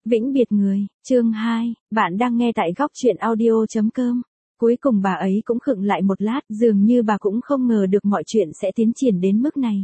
Vĩnh biệt người, chương 2, bạn đang nghe tại góc truyện audio.com. Cuối cùng bà ấy cũng khựng lại một lát, dường như bà cũng không ngờ được mọi chuyện sẽ tiến triển đến mức này.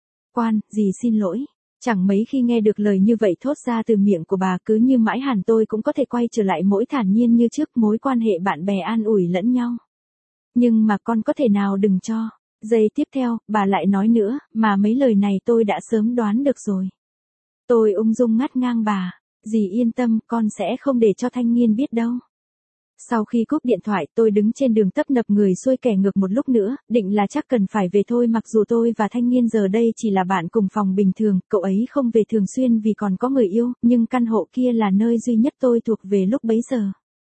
Dì xin lỗi. Chẳng mấy khi nghe được lời như vậy thốt ra từ miệng của bà, cứ như mãi hẳn tôi cũng có thể quay trở lại mỗi thản nhiên như trước, mối quan hệ bạn bè an ủi lẫn nhau. Nhưng mà con có thể nào đừng cho. Giây tiếp theo, bà lại nói nữa, mà mấy lời này tôi đã sớm đoán được rồi. Tôi ung dung ngắt ngang bà. Dì yên tâm, con sẽ không để cho Thanh Nghiên biết đâu. Sau khi cúp điện thoại, tôi đứng trên đường tấp nập người xuôi kẻ ngược một lúc nữa, định là chắc cần phải về thôi, mặc dù tôi và Thanh Nghiên giờ đây chỉ là bạn cùng phòng bình thường, cậu ấy không về thường xuyên vì còn có người yêu, nhưng căn hộ kia là nơi duy nhất tôi thuộc về lúc bấy giờ.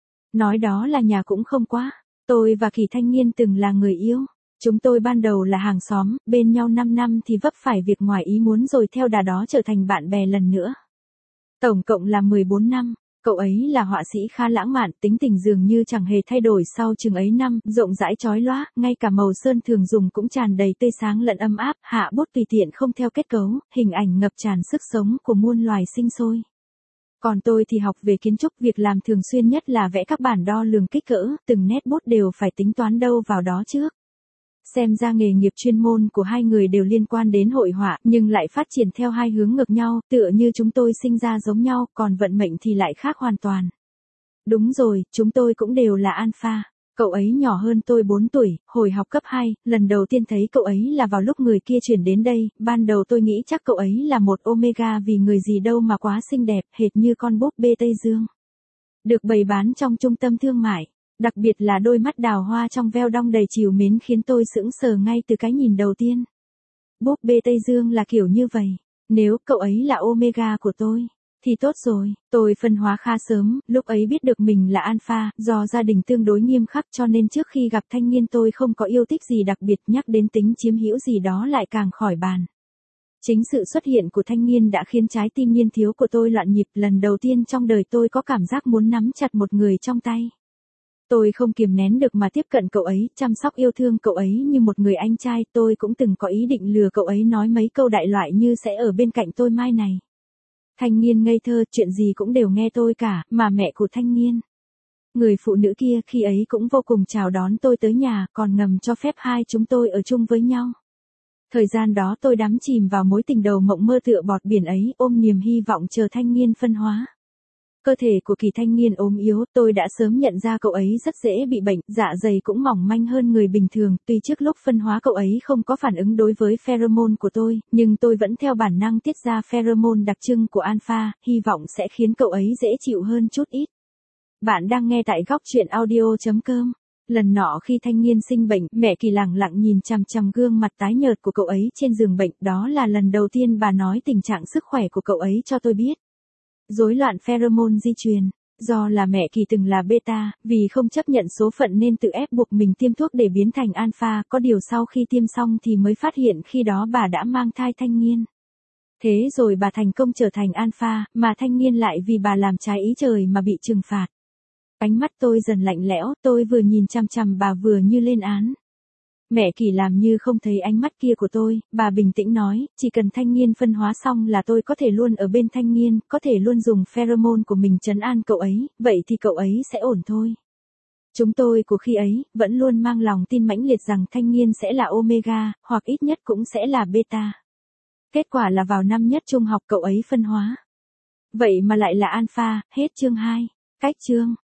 Nói đó là nhà cũng không quá. Tôi và Kỳ Thanh Nghiên từng là người yêu. Chúng tôi ban đầu là hàng xóm, bên nhau 5 năm thì vấp phải việc ngoài ý muốn rồi theo đà đó trở thành bạn bè lần nữa. Tổng cộng là 14 năm, cậu ấy là họa sĩ khá lãng mạn, tính tình dường như chẳng hề thay đổi sau chừng ấy năm, rộng rãi chói lóa, ngay cả màu sơn thường dùng cũng tràn đầy tươi sáng lẫn ấm áp, hạ bút tùy tiện không theo kết cấu, hình ảnh ngập tràn sức sống của muôn loài sinh sôi. Còn tôi thì học về kiến trúc, việc làm thường xuyên nhất là vẽ các bản đo lường kích cỡ, từng nét bút đều phải tính toán đâu vào đó trước. Xem ra nghề nghiệp chuyên môn của hai người đều liên quan đến hội họa, nhưng lại phát triển theo hai hướng ngược nhau, tựa như chúng tôi sinh ra giống nhau, còn vận mệnh thì lại khác hoàn toàn. Đúng rồi, chúng tôi cũng đều là alpha. Cậu ấy nhỏ hơn tôi 4 tuổi, hồi học cấp 2, lần đầu tiên thấy cậu ấy là vào lúc người kia chuyển đến đây, ban đầu tôi nghĩ chắc cậu ấy là một omega vì người gì đâu mà quá xinh đẹp, hệt như con búp bê Tây Dương. Được bày bán trong trung tâm thương mại. Đặc biệt là đôi mắt đào hoa trong veo đong đầy trìu mến khiến tôi sững sờ ngay từ cái nhìn đầu tiên. Búp bê Tây Dương là kiểu như vậy. Nếu cậu ấy là omega của tôi, thì tốt rồi. Tôi phân hóa khá sớm, lúc ấy biết được mình là alpha, do gia đình tương đối nghiêm khắc cho nên trước khi gặp Thanh Nghiên tôi không có yêu thích gì đặc biệt, nhắc đến tính chiếm hữu gì đó lại càng khỏi bàn. Chính sự xuất hiện của Thanh Nghiên đã khiến trái tim niên thiếu của tôi loạn nhịp, lần đầu tiên trong đời tôi có cảm giác muốn nắm chặt một người trong tay. Tôi không kiềm nén được mà tiếp cận cậu ấy, chăm sóc yêu thương cậu ấy như một người anh trai. Tôi cũng từng có ý định lừa cậu ấy nói mấy câu đại loại như sẽ ở bên cạnh tôi mai này. Thanh Nghiên ngây thơ, chuyện gì cũng đều nghe tôi cả, mà mẹ của Thanh Nghiên, người phụ nữ kia, khi ấy cũng vô cùng chào đón tôi tới nhà, còn ngầm cho phép hai chúng tôi ở chung với nhau. Thời gian đó tôi đắm chìm vào mối tình đầu mộng mơ tựa bọt biển ấy, ôm niềm hy vọng chờ Thanh Nghiên phân hóa. Cơ thể của Kỳ Thanh Nghiên ốm yếu, tôi đã sớm nhận ra cậu ấy rất dễ bị bệnh, dạ dày cũng mỏng manh hơn người bình thường, tuy trước lúc phân hóa cậu ấy không có phản ứng đối với pheromone của tôi, nhưng tôi vẫn theo bản năng tiết ra pheromone đặc trưng của alpha, hy vọng sẽ khiến cậu ấy dễ chịu hơn chút ít. Bạn đang nghe tại góc truyện audio.com. Lần nọ khi Thanh Nghiên sinh bệnh, mẹ Kỳ lẳng lặng nhìn chằm chằm gương mặt tái nhợt của cậu ấy trên giường bệnh, đó là lần đầu tiên bà nói tình trạng sức khỏe của cậu ấy cho tôi biết. Rối loạn pheromone di truyền. Do là mẹ Kỳ từng là beta, vì không chấp nhận số phận nên tự ép buộc mình tiêm thuốc để biến thành alpha, có điều sau khi tiêm xong thì mới phát hiện khi đó bà đã mang thai Thanh Nghiên. Thế rồi bà thành công trở thành alpha, mà Thanh Nghiên lại vì bà làm trái ý trời mà bị trừng phạt. Ánh mắt tôi dần lạnh lẽo, tôi vừa nhìn chằm chằm bà vừa như lên án. Mẹ Kỳ làm như không thấy ánh mắt kia của tôi, bà bình tĩnh nói, chỉ cần Thanh Nghiên phân hóa xong là tôi có thể luôn ở bên Thanh Nghiên, có thể luôn dùng pheromone của mình trấn an cậu ấy, vậy thì cậu ấy sẽ ổn thôi. Chúng tôi của khi ấy, vẫn luôn mang lòng tin mãnh liệt rằng Thanh Nghiên sẽ là omega, hoặc ít nhất cũng sẽ là beta. Kết quả là vào năm nhất trung học cậu ấy phân hóa. Vậy mà lại là alpha, hết chương 2. Cách chương.